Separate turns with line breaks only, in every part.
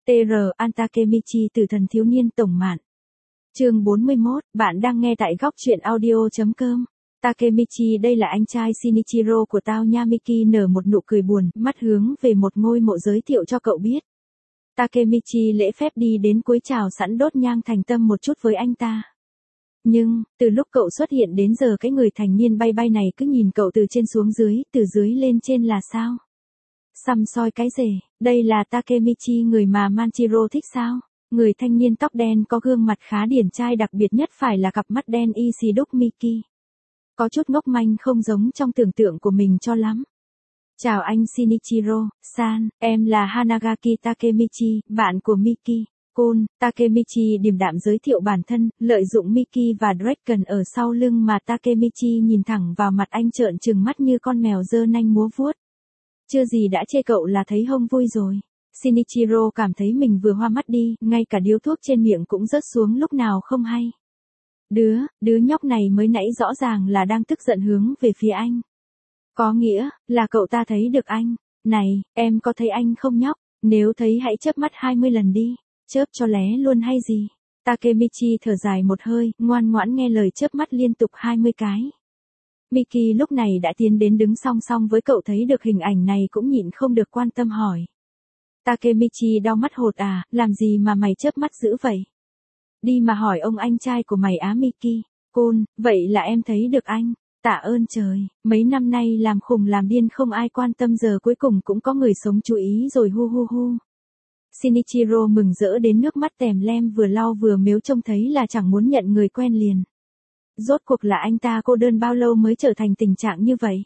TR An Takemichi Tử thần thiếu niên tổng mạn. Chương 41, bạn đang nghe tại góc truyện audio.com. Takemichi, đây là anh trai Shinichiro của tao nha. Miki nở một nụ cười buồn, mắt hướng về một ngôi mộ giới thiệu cho cậu biết. Takemichi lễ phép đi đến cúi chào sẵn đốt nhang thành tâm một chút với anh ta. Nhưng, từ lúc cậu xuất hiện đến giờ cái người thành niên bay bay này cứ nhìn cậu từ trên xuống dưới, từ dưới lên trên là sao? Săm soi cái rể, đây là Takemichi người mà Manchiro thích sao? Người thanh niên tóc đen có gương mặt khá điển trai, đặc biệt nhất phải là cặp mắt đen y xì đúc Miki. Có chút ngốc manh, không giống trong tưởng tượng của mình cho lắm. Chào anh Shinichiro-san, em là Hanagaki Takemichi, bạn của Miki. Côn, Takemichi điềm đạm giới thiệu bản thân, lợi dụng Miki và Draken ở sau lưng mà Takemichi nhìn thẳng vào mặt anh trợn trừng mắt như con mèo giơ nanh múa vuốt. Chưa gì đã chê cậu là thấy hông vui rồi. Shinichiro cảm thấy mình vừa hoa mắt đi, ngay cả điếu thuốc trên miệng cũng rớt xuống lúc nào không hay. Đứa nhóc này mới nãy rõ ràng là đang tức giận hướng về phía anh. Có nghĩa là cậu ta thấy được anh. Này, em có thấy anh không nhóc? Nếu thấy hãy chớp mắt 20 lần đi. Chớp cho lé luôn hay gì? Takemichi thở dài một hơi, ngoan ngoãn nghe lời chớp mắt liên tục 20 cái. Miki lúc này đã tiến đến đứng song song với cậu, thấy được hình ảnh này cũng nhịn không được quan tâm hỏi. Takemichi đau mắt hột à, làm gì mà mày chớp mắt dữ vậy? Đi mà hỏi ông anh trai của mày á. Miki. Côn, vậy là em thấy được anh. Tạ ơn trời, mấy năm nay làm khùng làm điên không ai quan tâm, giờ cuối cùng cũng có người sống chú ý rồi, hu hu hu. Shinichiro mừng rỡ đến nước mắt tèm lem, vừa lau vừa mếu, trông thấy là chẳng muốn nhận người quen liền. Rốt cuộc là anh ta cô đơn bao lâu mới trở thành tình trạng như vậy?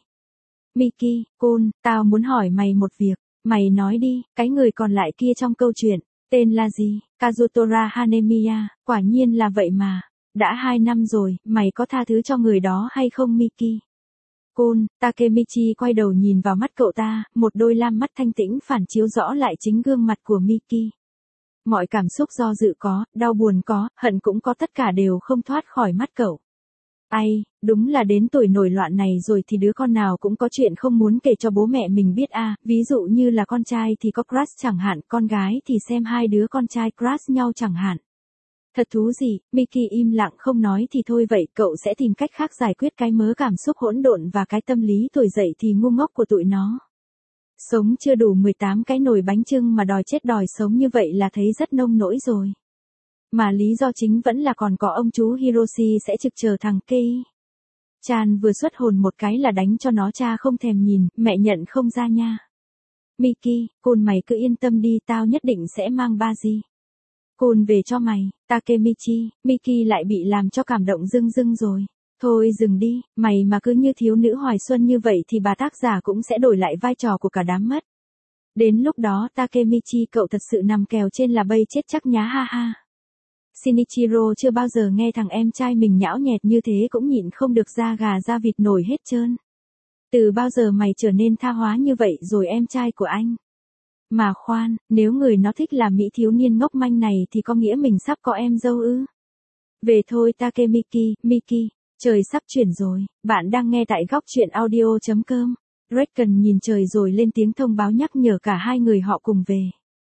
Miki, Côn, tao muốn hỏi mày một việc. Mày nói đi, cái người còn lại kia trong câu chuyện, tên là gì? Kazutora Hanemiya, quả nhiên là vậy mà. Đã 2 năm rồi, mày có tha thứ cho người đó hay không Miki? Côn, Takemichi quay đầu nhìn vào mắt cậu ta, một đôi lam mắt thanh tĩnh phản chiếu rõ lại chính gương mặt của Miki. Mọi cảm xúc do dự có, đau buồn có, hận cũng có, tất cả đều không thoát khỏi mắt cậu. Ai, đúng là đến tuổi nổi loạn này rồi thì đứa con nào cũng có chuyện không muốn kể cho bố mẹ mình biết à, ví dụ như là con trai thì có crush chẳng hạn, con gái thì xem hai đứa con trai crush nhau chẳng hạn. Thật thú gì, Miki im lặng không nói thì thôi vậy, cậu sẽ tìm cách khác giải quyết cái mớ cảm xúc hỗn độn và cái tâm lý tuổi dậy thì ngu ngốc của tụi nó. Sống chưa đủ 18 cái nồi bánh chưng mà đòi chết đòi sống như vậy là thấy rất nông nỗi rồi. Mà lý do chính vẫn là còn có ông chú Hiroshi sẽ trực chờ thằng Kei. Chan vừa xuất hồn một cái là đánh cho nó, cha không thèm nhìn, mẹ nhận không ra nha. Miki, Côn mày cứ yên tâm đi, tao nhất định sẽ mang Baji Côn về cho mày. Takemichi, Miki lại bị làm cho cảm động rưng rồi. Thôi dừng đi, mày mà cứ như thiếu nữ hoài xuân như vậy thì bà tác giả cũng sẽ đổi lại vai trò của cả đám mất. Đến lúc đó Takemichi cậu thật sự nằm kèo trên là bây chết chắc nhá, ha ha. Shinichiro chưa bao giờ nghe thằng em trai mình nhão nhẹt như thế cũng nhịn không được da gà da vịt nổi hết trơn. Từ bao giờ mày trở nên tha hóa như vậy rồi em trai của anh? Mà khoan, nếu người nó thích là mỹ thiếu niên ngốc manh này thì có nghĩa mình sắp có em dâu ư? Về thôi Takemiki, Miki, trời sắp chuyển rồi, bạn đang nghe tại góc truyện audio.com. Draken nhìn trời rồi lên tiếng thông báo nhắc nhở cả hai người họ cùng về.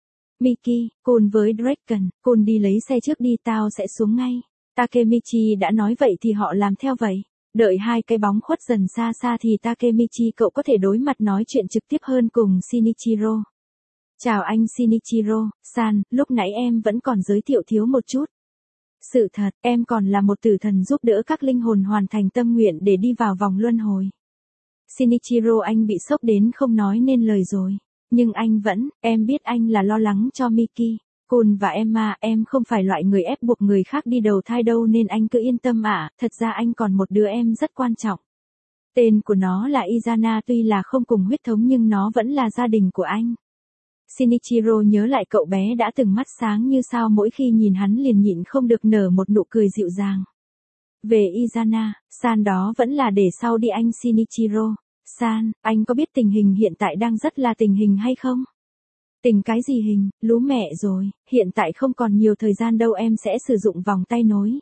Miki, Côn với Draken, Côn đi lấy xe trước đi, tao sẽ xuống ngay. Takemichi đã nói vậy thì họ làm theo vậy. Đợi hai cái bóng khuất dần xa xa thì Takemichi cậu có thể đối mặt nói chuyện trực tiếp hơn cùng Shinichiro. Chào anh Shinichiro-san, lúc nãy em vẫn còn giới thiệu thiếu một chút. Sự thật, em còn là một tử thần giúp đỡ các linh hồn hoàn thành tâm nguyện để đi vào vòng luân hồi. Shinichiro, anh bị sốc đến không nói nên lời rồi. Nhưng anh vẫn, em biết anh là lo lắng cho Miki, Côn và Emma, em không phải loại người ép buộc người khác đi đầu thai đâu nên anh cứ yên tâm ạ, thật ra anh còn một đứa em rất quan trọng. Tên của nó là Izana, tuy là không cùng huyết thống nhưng nó vẫn là gia đình của anh. Shinichiro nhớ lại cậu bé đã từng mắt sáng như sao, mỗi khi nhìn hắn liền nhịn không được nở một nụ cười dịu dàng. Về Izana-san đó vẫn là để sau đi anh Shinichiro-san, anh có biết tình hình hiện tại đang rất là tình hình hay không? Tình cái gì hình, lú mẹ rồi, hiện tại không còn nhiều thời gian đâu, em sẽ sử dụng vòng tay nối.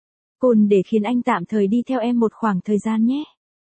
Côn để khiến anh tạm thời đi theo em một khoảng thời gian nhé.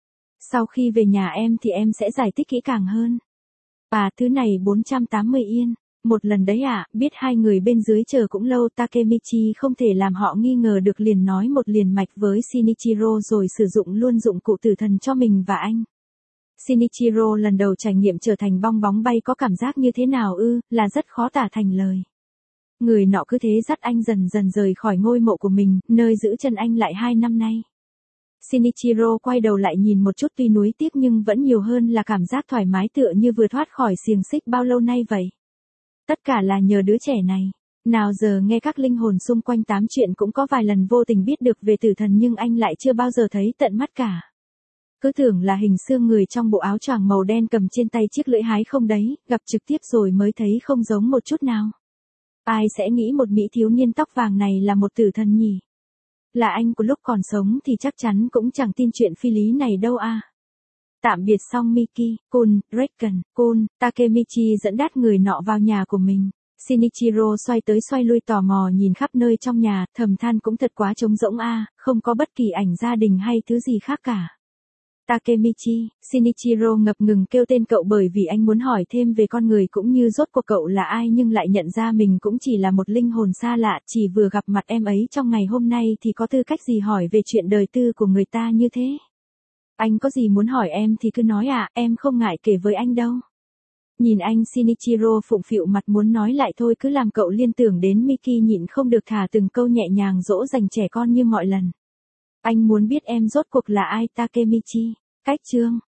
Sau khi về nhà em thì em sẽ giải thích kỹ càng hơn. À, thứ này 480 yên. Một lần đấy à, biết hai người bên dưới chờ cũng lâu, Takemichi không thể làm họ nghi ngờ được, liền nói một liền mạch với Shinichiro rồi sử dụng luôn dụng cụ tử thần cho mình và anh. Shinichiro lần đầu trải nghiệm trở thành bong bóng bay có cảm giác như thế nào ư, là rất khó tả thành lời. Người nọ cứ thế dắt anh dần dần rời khỏi ngôi mộ của mình, nơi giữ chân anh lại 2 năm nay. Shinichiro quay đầu lại nhìn một chút, tuy nuối tiếc nhưng vẫn nhiều hơn là cảm giác thoải mái, tựa như vừa thoát khỏi xiềng xích bao lâu nay vậy. Tất cả là nhờ đứa trẻ này. Nào giờ nghe các linh hồn xung quanh tám chuyện cũng có vài lần vô tình biết được về tử thần nhưng anh lại chưa bao giờ thấy tận mắt cả. Cứ tưởng là hình xương người trong bộ áo choàng màu đen cầm trên tay chiếc lưỡi hái không đấy, gặp trực tiếp rồi mới thấy không giống một chút nào. Ai sẽ nghĩ một mỹ thiếu niên tóc vàng này là một tử thần nhỉ? Là anh của lúc còn sống thì chắc chắn cũng chẳng tin chuyện phi lý này đâu à. Tạm biệt xong Miki, Kun, Rekken, Kun, Takemichi dẫn dắt người nọ vào nhà của mình. Shinichiro xoay tới xoay lui tò mò nhìn khắp nơi trong nhà, thầm than cũng thật quá trống rỗng a, không có bất kỳ ảnh gia đình hay thứ gì khác cả. Takemichi, Shinichiro ngập ngừng kêu tên cậu bởi vì anh muốn hỏi thêm về con người cũng như rốt cuộc cậu là ai, nhưng lại nhận ra mình cũng chỉ là một linh hồn xa lạ, chỉ vừa gặp mặt em ấy trong ngày hôm nay thì có tư cách gì hỏi về chuyện đời tư của người ta như thế. Anh có gì muốn hỏi em thì cứ nói à, em không ngại kể với anh đâu. Nhìn anh, Shinichiro phụng phịu mặt muốn nói lại thôi, cứ làm cậu liên tưởng đến Miki, nhịn không được thả từng câu nhẹ nhàng dỗ dành trẻ con như mọi lần. Anh muốn biết em rốt cuộc là ai, Takemichi. Cách chương